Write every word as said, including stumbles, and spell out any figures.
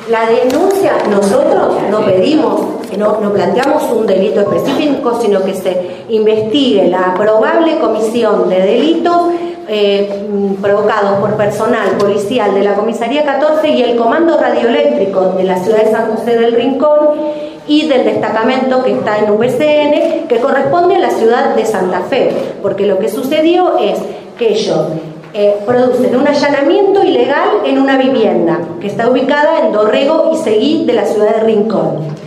La denuncia, nosotros no pedimos, no, no planteamos un delito específico, sino que se investigue la probable comisión de delitos eh, provocados por personal policial de la Comisaría catorce y el Comando Radioeléctrico de la ciudad de San José del Rincón y del destacamento que está en U B C N, que corresponde a la ciudad de Santa Fe, porque lo que sucedió es que ellos eh, producen un allanamiento ilegal en una vivienda que está ubicada en Dorrego y Seguí de la ciudad de Rincón.